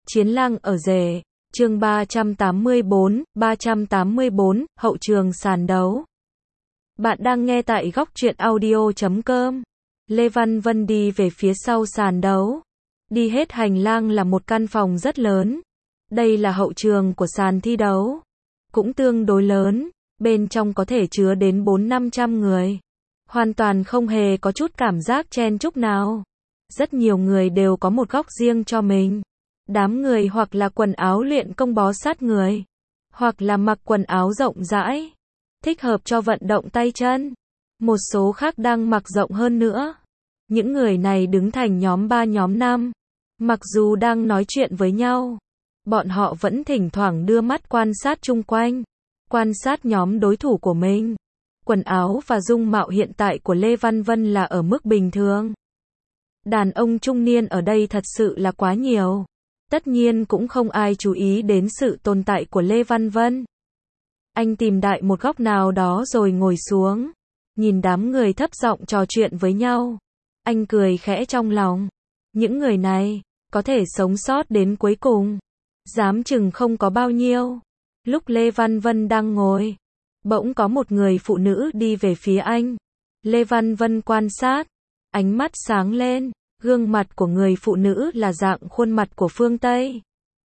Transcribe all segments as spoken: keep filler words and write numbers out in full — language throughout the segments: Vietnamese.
Chiến lang ở rể, chương ba trăm tám mươi bốn, ba trăm tám mươi bốn, hậu trường sàn đấu. Bạn đang nghe tại góc truyện audio chấm com. Lê Văn Vân đi về phía sau sàn đấu. Đi hết hành lang là một căn phòng rất lớn. Đây là hậu trường của sàn thi đấu. Cũng tương đối lớn, bên trong có thể chứa đến bốn năm trăm người. Hoàn toàn không hề có chút cảm giác chen chúc nào. Rất nhiều người đều có một góc riêng cho mình. Đám người hoặc là quần áo luyện công bó sát người, hoặc là mặc quần áo rộng rãi, thích hợp cho vận động tay chân. Một số khác đang mặc rộng hơn nữa. Những người này đứng thành nhóm ba nhóm năm. Mặc dù đang nói chuyện với nhau, bọn họ vẫn thỉnh thoảng đưa mắt quan sát chung quanh, quan sát nhóm đối thủ của mình. Quần áo và dung mạo hiện tại của Lê Văn Vân là ở mức bình thường. Đàn ông trung niên ở đây thật sự là quá nhiều. Tất nhiên cũng không ai chú ý đến sự tồn tại của Lê Văn Vân. Anh tìm đại một góc nào đó rồi ngồi xuống, nhìn đám người thấp giọng trò chuyện với nhau. Anh cười khẽ trong lòng. Những người này, có thể sống sót đến cuối cùng, dám chừng không có bao nhiêu. Lúc Lê Văn Vân đang ngồi, bỗng có một người phụ nữ đi về phía anh. Lê Văn Vân quan sát, ánh mắt sáng lên. Gương mặt của người phụ nữ là dạng khuôn mặt của phương Tây.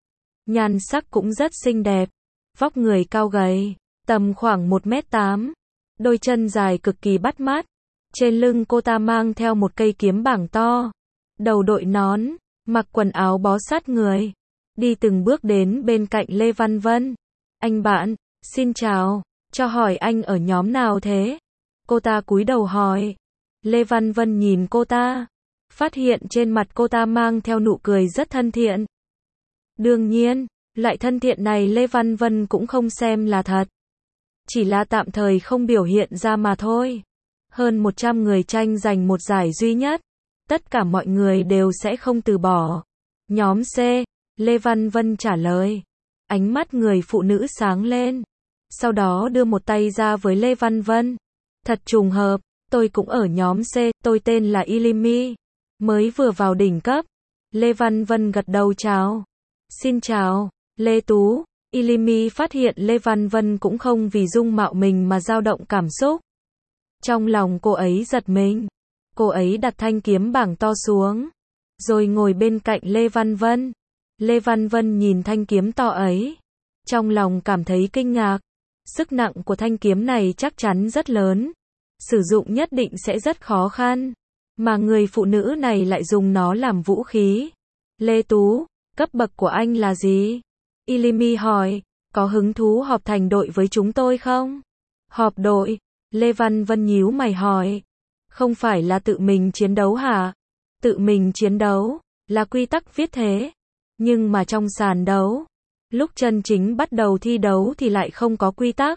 Nhan sắc cũng rất xinh đẹp. Vóc người cao gầy, tầm khoảng một mét tám. Đôi chân dài cực kỳ bắt mắt. Trên lưng cô ta mang theo một cây kiếm bảng to. Đầu đội nón, mặc quần áo bó sát người. Đi từng bước đến bên cạnh Lê Văn Vân. Anh bạn, xin chào, cho hỏi anh ở nhóm nào thế? Cô ta cúi đầu hỏi. Lê Văn Vân nhìn cô ta, phát hiện trên mặt cô ta mang theo nụ cười rất thân thiện. Đương nhiên, loại thân thiện này Lê Văn Vân cũng không xem là thật. Chỉ là tạm thời không biểu hiện ra mà thôi. Hơn một trăm người tranh giành một giải duy nhất. Tất cả mọi người đều sẽ không từ bỏ. Nhóm C, Lê Văn Vân trả lời. Ánh mắt người phụ nữ sáng lên. Sau đó đưa một tay ra với Lê Văn Vân. Thật trùng hợp, tôi cũng ở nhóm C, tôi tên là Ilimi. Mới vừa vào đỉnh cấp. Lê Văn Vân gật đầu chào. Xin chào, Lê Tú. Ilimi phát hiện Lê Văn Vân cũng không vì dung mạo mình mà dao động cảm xúc. Trong lòng cô ấy giật mình. Cô ấy đặt thanh kiếm bảng to xuống, rồi ngồi bên cạnh Lê Văn Vân. Lê Văn Vân nhìn thanh kiếm to ấy, trong lòng cảm thấy kinh ngạc. Sức nặng của thanh kiếm này chắc chắn rất lớn. Sử dụng nhất định sẽ rất khó khăn. Mà người phụ nữ này lại dùng nó làm vũ khí. Lê Tú, cấp bậc của anh là gì? Ilimi hỏi, có hứng thú họp thành đội với chúng tôi không? Họp đội? Lê Văn Vân nhíu mày hỏi. Không phải là tự mình chiến đấu hả? Tự mình chiến đấu, là quy tắc viết thế. Nhưng mà trong sàn đấu, lúc chân chính bắt đầu thi đấu thì lại không có quy tắc.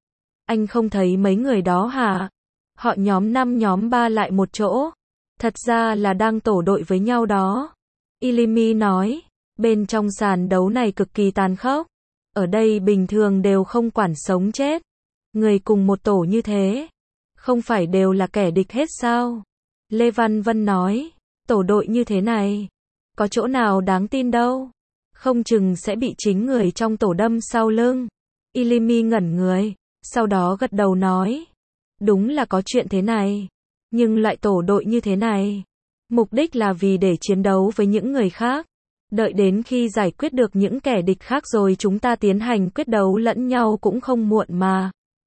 Anh không thấy mấy người đó hả? Họ nhóm năm nhóm ba lại một chỗ. Thật ra là đang tổ đội với nhau đó. Ilimi nói, bên trong sàn đấu này cực kỳ tàn khốc. Ở đây bình thường đều không quản sống chết. Người cùng một tổ như thế, không phải đều là kẻ địch hết sao? Lê Văn Vân nói, tổ đội như thế này, có chỗ nào đáng tin đâu. Không chừng sẽ bị chính người trong tổ đâm sau lưng. Ilimi ngẩn người, sau đó gật đầu nói, đúng là có chuyện thế này. Nhưng loại tổ đội như thế này, mục đích là vì để chiến đấu với những người khác. Đợi đến khi giải quyết được những kẻ địch khác rồi chúng ta tiến hành quyết đấu lẫn nhau cũng không muộn mà.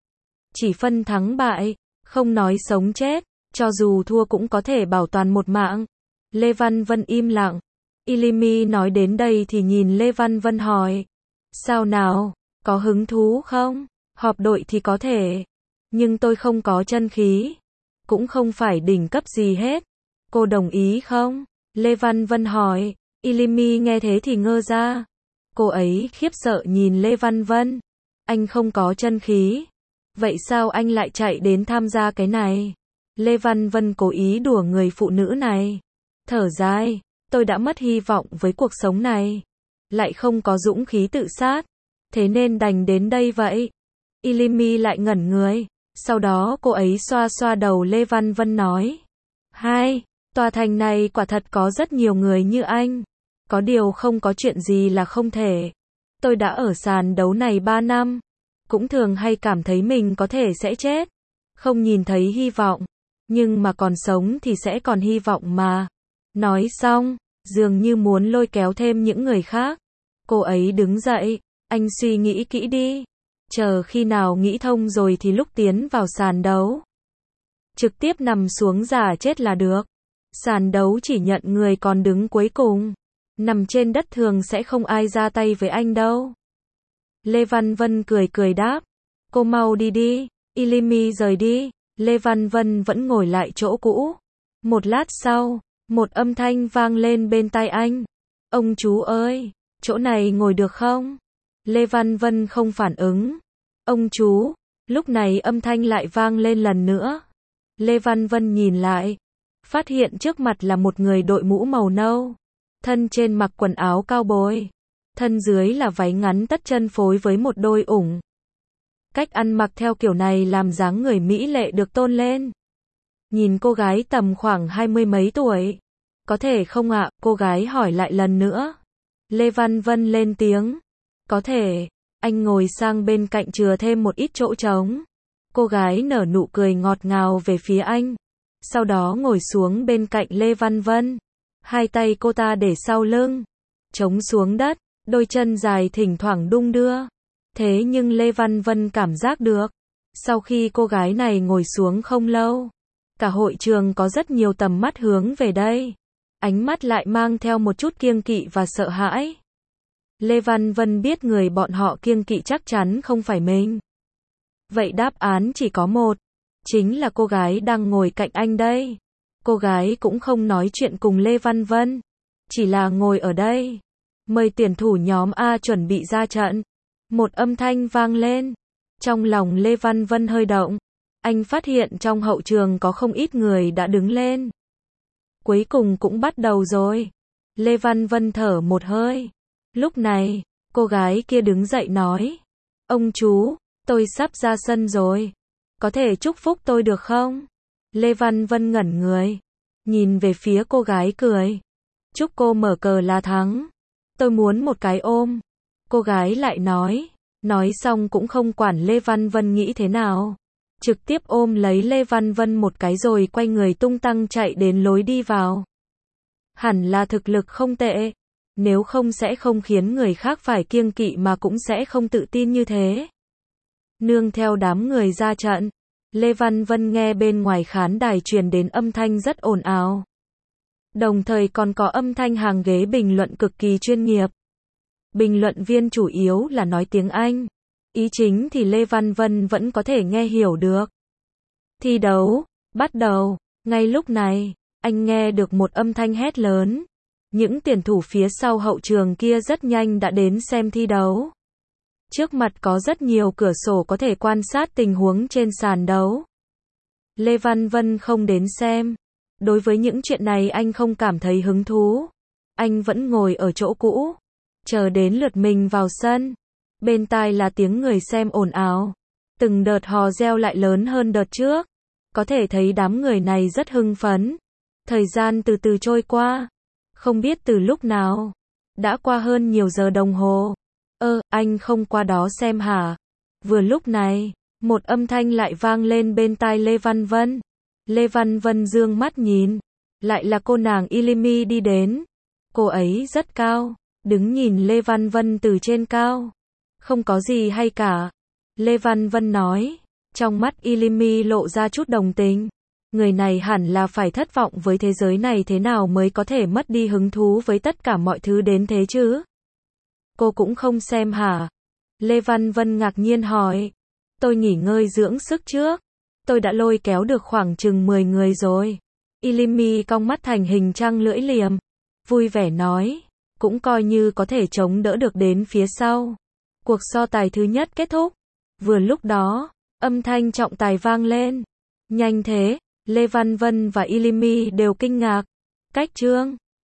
Chỉ phân thắng bại, không nói sống chết, cho dù thua cũng có thể bảo toàn một mạng. Lê Văn Vân im lặng. Ilimi nói đến đây thì nhìn Lê Văn Vân hỏi. Sao nào, có hứng thú không? Họp đội thì có thể. Nhưng tôi không có chân khí. Cũng không phải đỉnh cấp gì hết. Cô đồng ý không? Lê Văn Vân hỏi. Ilimi nghe thế thì ngơ ra. Cô ấy khiếp sợ nhìn Lê Văn Vân. Anh không có chân khí. Vậy sao anh lại chạy đến tham gia cái này? Lê Văn Vân cố ý đùa người phụ nữ này. Thở dài. Tôi đã mất hy vọng với cuộc sống này. Lại không có dũng khí tự sát. Thế nên đành đến đây vậy. Ilimi lại ngẩn người. Sau đó cô ấy xoa xoa đầu Lê Văn Vân nói. Hai, tòa thành này quả thật có rất nhiều người như anh. Có điều không có chuyện gì là không thể. Tôi đã ở sàn đấu này ba năm. Cũng thường hay cảm thấy mình có thể sẽ chết. Không nhìn thấy hy vọng. Nhưng mà còn sống thì sẽ còn hy vọng mà. Nói xong, dường như muốn lôi kéo thêm những người khác. Cô ấy đứng dậy. Anh suy nghĩ kỹ đi. Chờ khi nào nghĩ thông rồi thì lúc tiến vào sàn đấu. Trực tiếp nằm xuống giả chết là được. Sàn đấu chỉ nhận người còn đứng cuối cùng. Nằm trên đất thường sẽ không ai ra tay với anh đâu. Lê Văn Vân cười cười đáp. Cô mau đi đi. Ilimi rời đi. Lê Văn Vân vẫn ngồi lại chỗ cũ. Một lát sau, một âm thanh vang lên bên tai anh. Ông chú ơi, chỗ này ngồi được không? Lê Văn Vân không phản ứng. Ông chú, lúc này âm thanh lại vang lên lần nữa. Lê Văn Vân nhìn lại, phát hiện trước mặt là một người đội mũ màu nâu. Thân trên mặc quần áo cao bồi. Thân dưới là váy ngắn tất chân phối với một đôi ủng. Cách ăn mặc theo kiểu này làm dáng người mỹ lệ được tôn lên. Nhìn cô gái tầm khoảng hai mươi mấy tuổi. Có thể không ạ? Cô gái hỏi lại lần nữa. Lê Văn Vân lên tiếng. Có thể. Anh ngồi sang bên cạnh chừa thêm một ít chỗ trống. Cô gái nở nụ cười ngọt ngào về phía anh. Sau đó ngồi xuống bên cạnh Lê Văn Vân. Hai tay cô ta để sau lưng. Chống xuống đất. Đôi chân dài thỉnh thoảng đung đưa. Thế nhưng Lê Văn Vân cảm giác được. Sau khi cô gái này ngồi xuống không lâu. Cả hội trường có rất nhiều tầm mắt hướng về đây. Ánh mắt lại mang theo một chút kiêng kỵ và sợ hãi. Lê Văn Vân biết người bọn họ kiêng kỵ chắc chắn không phải mình. Vậy đáp án chỉ có một. Chính là cô gái đang ngồi cạnh anh đây. Cô gái cũng không nói chuyện cùng Lê Văn Vân. Chỉ là ngồi ở đây. Mời tuyển thủ nhóm A chuẩn bị ra trận. Một âm thanh vang lên. Trong lòng Lê Văn Vân hơi động. Anh phát hiện trong hậu trường có không ít người đã đứng lên. Cuối cùng cũng bắt đầu rồi. Lê Văn Vân thở một hơi. Lúc này, cô gái kia đứng dậy nói. Ông chú, tôi sắp ra sân rồi. Có thể chúc phúc tôi được không? Lê Văn Vân ngẩn người. Nhìn về phía cô gái cười. Chúc cô mở cờ là thắng. Tôi muốn một cái ôm. Cô gái lại nói. Nói xong cũng không quản Lê Văn Vân nghĩ thế nào. Trực tiếp ôm lấy Lê Văn Vân một cái rồi quay người tung tăng chạy đến lối đi vào. Hẳn là thực lực không tệ. Nếu không sẽ không khiến người khác phải kiêng kỵ mà cũng sẽ không tự tin như thế. Nương theo đám người ra trận. Lê Văn Vân nghe bên ngoài khán đài truyền đến âm thanh rất ồn ào. Đồng thời còn có âm thanh hàng ghế bình luận cực kỳ chuyên nghiệp. Bình luận viên chủ yếu là nói tiếng Anh. Ý chính thì Lê Văn Vân vẫn có thể nghe hiểu được. Thi đấu, bắt đầu. Ngay lúc này, anh nghe được một âm thanh hét lớn. Những tuyển thủ phía sau hậu trường kia rất nhanh đã đến xem thi đấu. Trước mặt có rất nhiều cửa sổ có thể quan sát tình huống trên sàn đấu. Lê Văn Vân không đến xem. Đối với những chuyện này anh không cảm thấy hứng thú. Anh vẫn ngồi ở chỗ cũ. Chờ đến lượt mình vào sân. Bên tai là tiếng người xem ồn ào. Từng đợt hò reo lại lớn hơn đợt trước. Có thể thấy đám người này rất hưng phấn. Thời gian từ từ trôi qua. Không biết từ lúc nào. Đã qua hơn nhiều giờ đồng hồ. Ơ, anh không qua đó xem hả? Vừa lúc này, một âm thanh lại vang lên bên tai Lê Văn Vân. Lê Văn Vân dương mắt nhìn. Lại là cô nàng Ilimi đi đến. Cô ấy rất cao. Đứng nhìn Lê Văn Vân từ trên cao. Không có gì hay cả. Lê Văn Vân nói. Trong mắt Ilimi lộ ra chút đồng tình. Người này hẳn là phải thất vọng với thế giới này thế nào mới có thể mất đi hứng thú với tất cả mọi thứ đến thế chứ? Cô cũng không xem hả? Lê Văn Vân ngạc nhiên hỏi. Tôi nghỉ ngơi dưỡng sức trước. Tôi đã lôi kéo được khoảng chừng mười người rồi. Ilimi cong mắt thành hình trăng lưỡi liềm. Vui vẻ nói. Cũng coi như có thể chống đỡ được đến phía sau. Cuộc so tài thứ nhất kết thúc. Vừa lúc đó, âm thanh trọng tài vang lên. Nhanh thế, Lê Văn Vân và Ilimi đều kinh ngạc. Cách chương